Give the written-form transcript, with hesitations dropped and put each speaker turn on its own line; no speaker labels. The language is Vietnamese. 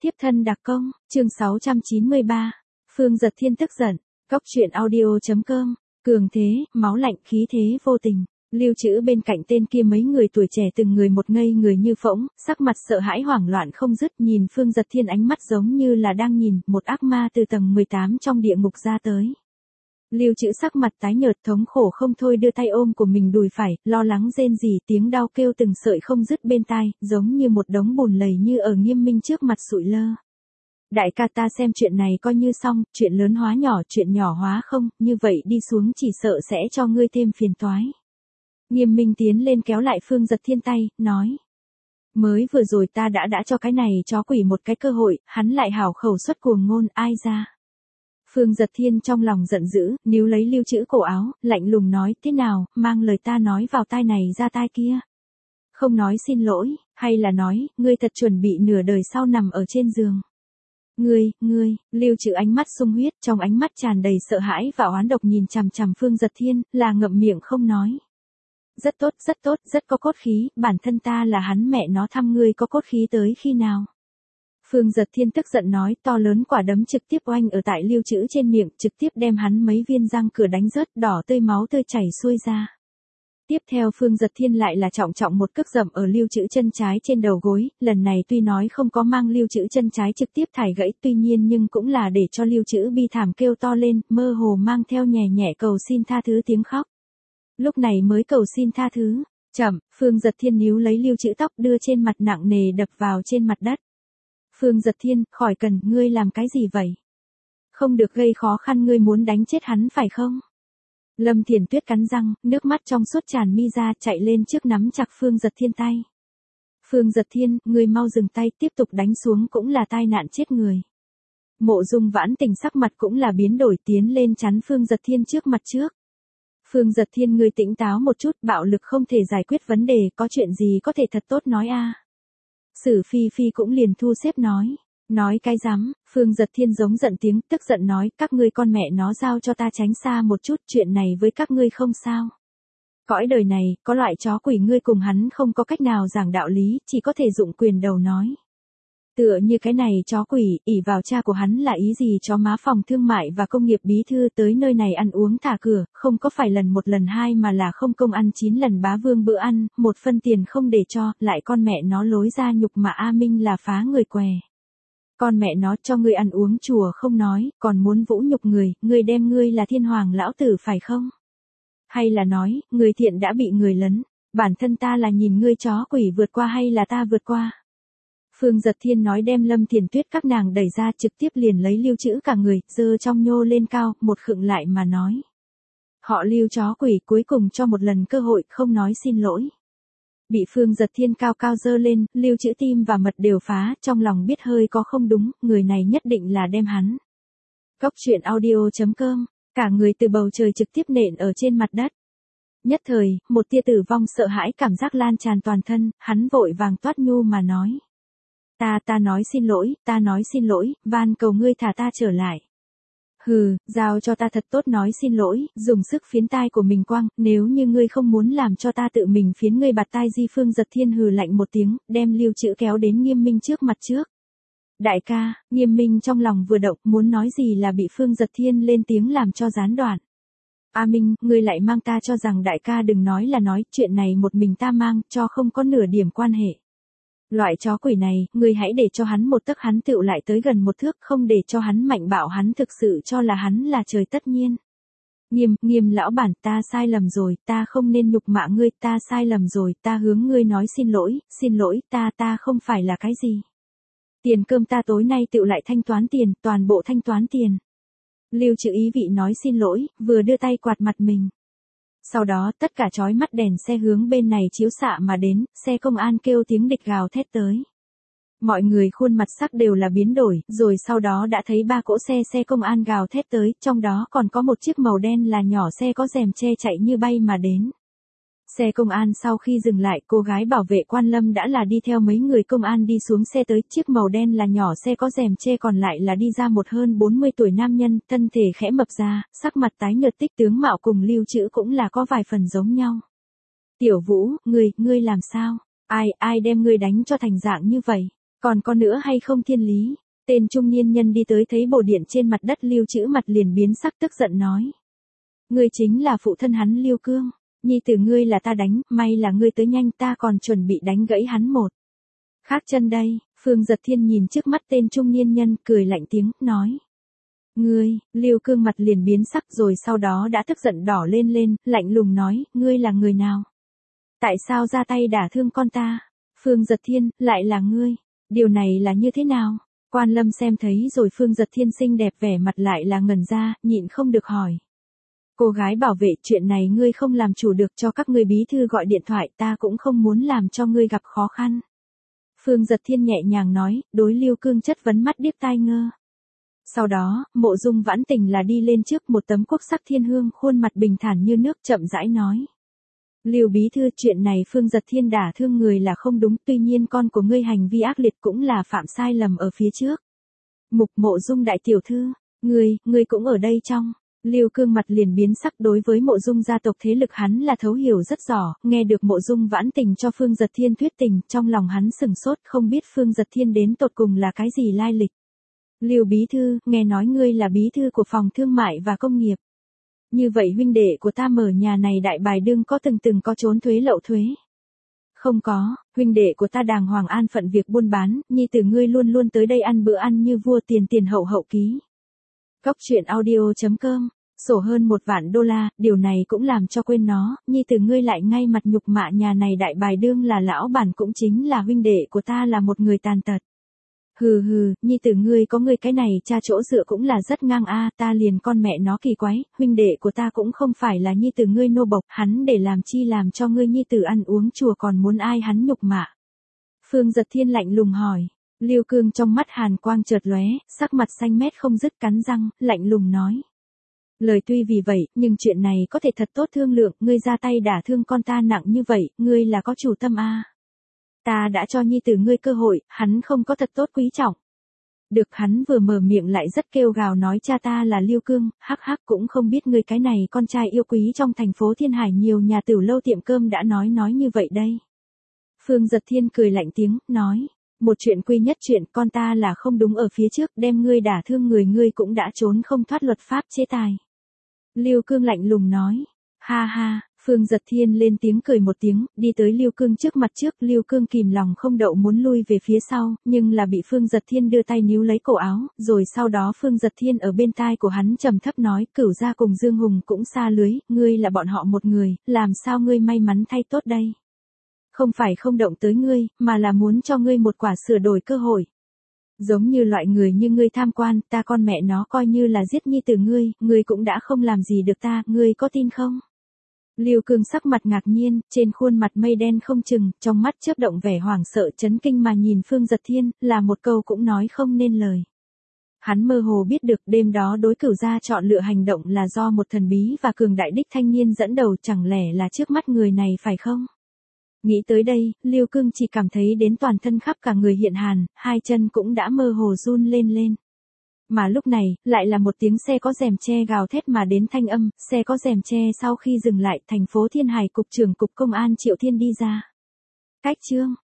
Tiếp thân đặc công, chương 693. Phương Dật Thiên tức giận. Cóc truyện audio.com. Cường thế, máu lạnh, khí thế vô tình. Lưu Trữ bên cạnh tên kia mấy người tuổi trẻ từng người một ngây người như phỗng, sắc mặt sợ hãi hoảng loạn không dứt, nhìn Phương Dật Thiên ánh mắt giống như là đang nhìn một ác ma từ tầng 18 trong địa ngục ra tới. Lưu Trữ sắc mặt tái nhợt thống khổ không thôi đưa tay ôm của mình đùi phải, lo lắng rên rỉ, tiếng đau kêu từng sợi không dứt bên tai, giống như một đống bùn lầy như ở Nghiêm Minh trước mặt sụi lơ. Đại ca, ta xem chuyện này coi như xong, chuyện lớn hóa nhỏ, chuyện nhỏ hóa không, như vậy đi xuống chỉ sợ sẽ cho ngươi thêm phiền toái. Nghiêm Minh tiến lên kéo lại Phương Dật Thiên tay, nói. Mới vừa rồi ta đã cho cái này chó quỷ một cái cơ hội, hắn lại hảo khẩu xuất cuồng ngôn, ai ra. Phương Dật Thiên trong lòng giận dữ, níu lấy Lưu Trữ cổ áo, lạnh lùng nói, thế nào, mang lời ta nói vào tai này ra tai kia. Không nói xin lỗi, hay là nói, ngươi thật chuẩn bị nửa đời sau nằm ở trên giường. Ngươi, Lưu Trữ ánh mắt sung huyết, trong ánh mắt tràn đầy sợ hãi và oán độc nhìn chằm chằm Phương Dật Thiên, là ngậm miệng không nói. Rất tốt, rất có cốt khí, bản thân ta là hắn mẹ nó thăm ngươi có cốt khí tới khi nào. Phương Dật Thiên tức giận nói, to lớn quả đấm trực tiếp oanh ở tại Lưu Trữ trên miệng, trực tiếp đem hắn mấy viên răng cửa đánh rớt, đỏ tươi máu tươi chảy xuôi ra. Tiếp theo Phương Dật Thiên lại là trọng một cước dậm ở Lưu Trữ chân trái trên đầu gối, lần này tuy nói không có mang Lưu Trữ chân trái trực tiếp thải gãy, tuy nhiên nhưng cũng là để cho Lưu Trữ bi thảm kêu to lên, mơ hồ mang theo nhẹ nhẹ cầu xin tha thứ tiếng khóc. Lúc này mới cầu xin tha thứ. Chậm, Phương Dật Thiên níu lấy Lưu Trữ tóc đưa trên mặt nặng nề đập vào trên mặt đất. Phương Dật Thiên, khỏi cần, ngươi làm cái gì vậy? Không được gây khó khăn, ngươi muốn đánh chết hắn phải không? Lâm Thiển Tuyết cắn răng, nước mắt trong suốt tràn mi ra, chạy lên trước nắm chặt Phương Dật Thiên tay. Phương Dật Thiên, ngươi mau dừng tay, tiếp tục đánh xuống cũng là tai nạn chết người. Mộ Dung Vãn Tình sắc mặt cũng là biến đổi, tiến lên chắn Phương Dật Thiên trước mặt trước. Phương Dật Thiên, ngươi tỉnh táo một chút, bạo lực không thể giải quyết vấn đề, có chuyện gì có thể thật tốt nói a. Sử Phi Phi cũng liền thu xếp nói cái rắm. Phương Dật Thiên giống giận tiếng, tức giận nói, các ngươi con mẹ nó giao cho ta tránh xa một chút, chuyện này với các ngươi không sao. Cõi đời này, có loại chó quỷ ngươi cùng hắn không có cách nào giảng đạo lý, chỉ có thể dụng quyền đầu nói. Tựa như cái này chó quỷ, ỷ vào cha của hắn là ý gì chó má phòng thương mại và công nghiệp bí thư tới nơi này ăn uống thả cửa, không có phải lần một lần hai mà là không công ăn 9 lần bá vương bữa ăn, một phân tiền không để cho, lại con mẹ nó lối ra nhục mà A Minh là phá người què. Con mẹ nó cho ngươi ăn uống chùa không nói, còn muốn vũ nhục người đem ngươi là thiên hoàng lão tử phải không? Hay là nói, người thiện đã bị người lấn, bản thân ta là nhìn ngươi chó quỷ vượt qua hay là ta vượt qua? Phương Dật Thiên nói đem Lâm Thiển Tuyết các nàng đẩy ra trực tiếp liền lấy Lưu Trữ cả người, giơ trong nhô lên cao, một khựng lại mà nói. Họ Lưu chó quỷ cuối cùng cho một lần cơ hội, không nói xin lỗi. Bị Phương Dật Thiên cao cao giơ lên, Lưu Trữ tim và mật đều phá, trong lòng biết hơi có không đúng, người này nhất định là đem hắn. Cóc truyện audio.com, cả người từ bầu trời trực tiếp nện ở trên mặt đất. Nhất thời, một tia tử vong sợ hãi cảm giác lan tràn toàn thân, hắn vội vàng toát nhu mà nói. Ta nói xin lỗi, van cầu ngươi thả ta trở lại. Hừ, giao cho ta thật tốt nói xin lỗi, dùng sức phiến tai của mình quăng, nếu như ngươi không muốn làm cho ta tự mình phiến ngươi bạt tai di. Phương Dật Thiên hừ lạnh một tiếng, đem Lưu Trữ kéo đến Nghiêm Minh trước mặt trước. Đại ca, Nghiêm Minh trong lòng vừa động, muốn nói gì là bị Phương Dật Thiên lên tiếng làm cho gián đoạn. A Minh, ngươi lại mang ta cho rằng đại ca đừng nói là nói, chuyện này một mình ta mang, cho không có nửa điểm quan hệ. Loại chó quỷ này, ngươi hãy để cho hắn một tấc hắn tựu lại tới gần một thước, không để cho hắn mạnh bạo, hắn thực sự cho là hắn là trời tất nhiên. Nghiêm lão bản, ta sai lầm rồi, ta không nên nhục mạ ngươi, ta sai lầm rồi, ta hướng ngươi nói xin lỗi, ta không phải là cái gì. Tiền cơm ta tối nay tựu lại thanh toán tiền, toàn bộ thanh toán tiền. Lưu Trữ ý vị nói xin lỗi, vừa đưa tay quạt mặt mình. Sau đó tất cả chói mắt đèn xe hướng bên này chiếu xạ mà đến, xe công an kêu tiếng địch gào thét tới. Mọi người khuôn mặt sắc đều là biến đổi, rồi sau đó đã thấy 3 cỗ xe công an gào thét tới, trong đó còn có một chiếc màu đen là nhỏ xe có rèm che chạy như bay mà đến. Xe công an sau khi dừng lại, cô gái bảo vệ Quan Lâm đã là đi theo mấy người công an đi xuống xe tới, chiếc màu đen là nhỏ xe có rèm che còn lại là đi ra một hơn 40 tuổi nam nhân, thân thể khẽ mập ra, sắc mặt tái nhợt, tích tướng mạo cùng Lưu Trữ cũng là có vài phần giống nhau. Tiểu Vũ, ngươi làm sao? Ai đem ngươi đánh cho thành dạng như vậy? Còn có nữa hay không thiên lý? Tên trung niên nhân đi tới thấy bồ điện trên mặt đất Lưu Trữ mặt liền biến sắc tức giận nói. Ngươi chính là phụ thân hắn Lưu Cương, nhi tử ngươi là ta đánh, may là ngươi tới nhanh ta còn chuẩn bị đánh gãy hắn một. Khác chân đây, Phương Giật Thiên nhìn trước mắt tên trung niên nhân cười lạnh tiếng, nói. Ngươi, Lưu Cương mặt liền biến sắc rồi sau đó đã tức giận đỏ lên, lạnh lùng nói, ngươi là người nào? Tại sao ra tay đả thương con ta? Phương Giật Thiên, lại là ngươi, điều này là như thế nào? Quan Lâm xem thấy rồi Phương Giật Thiên xinh đẹp vẻ mặt lại là ngẩn ra, nhịn không được hỏi. Cô gái bảo vệ chuyện này ngươi không làm chủ được cho các ngươi bí thư gọi điện thoại ta cũng không muốn làm cho ngươi gặp khó khăn. Phương Giật Thiên nhẹ nhàng nói, đối Lưu Cương chất vấn mắt điếc tai ngơ. Sau đó, Mộ Dung Vãn Tình là đi lên trước một tấm quốc sắc thiên hương khuôn mặt bình thản như nước chậm rãi nói. Lưu bí thư chuyện này Phương Giật Thiên đả thương người là không đúng tuy nhiên con của ngươi hành vi ác liệt cũng là phạm sai lầm ở phía trước. Mục Mộ Dung đại tiểu thư, ngươi cũng ở đây trong. Lưu Cương mặt liền biến sắc đối với Mộ Dung gia tộc thế lực hắn là thấu hiểu rất rõ, nghe được Mộ Dung Vãn Tình cho Phương Giật Thiên thuyết tình, trong lòng hắn sừng sốt không biết Phương Giật Thiên đến tột cùng là cái gì lai lịch. Lưu bí thư, nghe nói ngươi là bí thư của phòng thương mại và công nghiệp. Như vậy huynh đệ của ta mở nhà này đại bài đương có từng có trốn thuế lậu thuế. Không có, huynh đệ của ta đàng hoàng an phận việc buôn bán, nhi tử ngươi luôn luôn tới đây ăn bữa ăn như vua tiền hậu ký. Góc truyện audio.com, sổ hơn $1.000.000, điều này cũng làm cho quên nó, nhi tử ngươi lại ngay mặt nhục mạ nhà này đại bài đương là lão bản cũng chính là huynh đệ của ta là một người tàn tật. Hừ, nhi tử ngươi có ngươi cái này cha chỗ dựa cũng là rất ngang a ta liền con mẹ nó kỳ quái, huynh đệ của ta cũng không phải là nhi tử ngươi nô bộc, hắn để làm chi làm cho ngươi nhi tử ăn uống chùa còn muốn ai hắn nhục mạ. Phương Giật Thiên lạnh lùng hỏi, Lưu Cương trong mắt hàn quang chợt lóe, sắc mặt xanh mét không dứt cắn răng, lạnh lùng nói. Lời tuy vì vậy, nhưng chuyện này có thể thật tốt thương lượng, ngươi ra tay đả thương con ta nặng như vậy, ngươi là có chủ tâm a. Ta đã cho nhi tử ngươi cơ hội, hắn không có thật tốt quý trọng. Được hắn vừa mở miệng lại rất kêu gào nói cha ta là Lưu Cương, hắc cũng không biết ngươi cái này con trai yêu quý trong thành phố Thiên Hải nhiều nhà tiểu lâu tiệm cơm đã nói như vậy đây. Phương Giật Thiên cười lạnh tiếng, nói, một chuyện quy nhất chuyện con ta là không đúng ở phía trước đem ngươi đả thương người ngươi cũng đã trốn không thoát luật pháp chế tài. Lưu Cương lạnh lùng nói, ha, Phương Giật Thiên lên tiếng cười một tiếng, đi tới Lưu Cương trước mặt trước, Lưu Cương kìm lòng không đậu muốn lui về phía sau, nhưng là bị Phương Giật Thiên đưa tay níu lấy cổ áo, rồi sau đó Phương Giật Thiên ở bên tai của hắn trầm thấp nói, Cửu gia cùng Dương Hùng cũng xa lưới, ngươi là bọn họ một người, làm sao ngươi may mắn thay tốt đây? Không phải không động tới ngươi, mà là muốn cho ngươi một quả sửa đổi cơ hội. Giống như loại người như ngươi tham quan, ta con mẹ nó coi như là giết nhi tử ngươi cũng đã không làm gì được ta, ngươi có tin không? Lưu Cương sắc mặt ngạc nhiên, trên khuôn mặt mây đen không chừng, trong mắt chớp động vẻ hoảng sợ chấn kinh mà nhìn Phương Giật Thiên, là một câu cũng nói không nên lời. Hắn mơ hồ biết được đêm đó đối Cửu gia chọn lựa hành động là do một thần bí và cường đại đích thanh niên dẫn đầu chẳng lẽ là trước mắt người này phải không? Nghĩ tới đây, Lưu Cương chỉ cảm thấy đến toàn thân khắp cả người hiện hàn, hai chân cũng đã mơ hồ run lên. Mà lúc này, lại là một tiếng xe có rèm che gào thét mà đến thanh âm, xe có rèm che sau khi dừng lại, thành phố Thiên Hải cục trưởng cục công an Triệu Thiên đi ra. Cách chương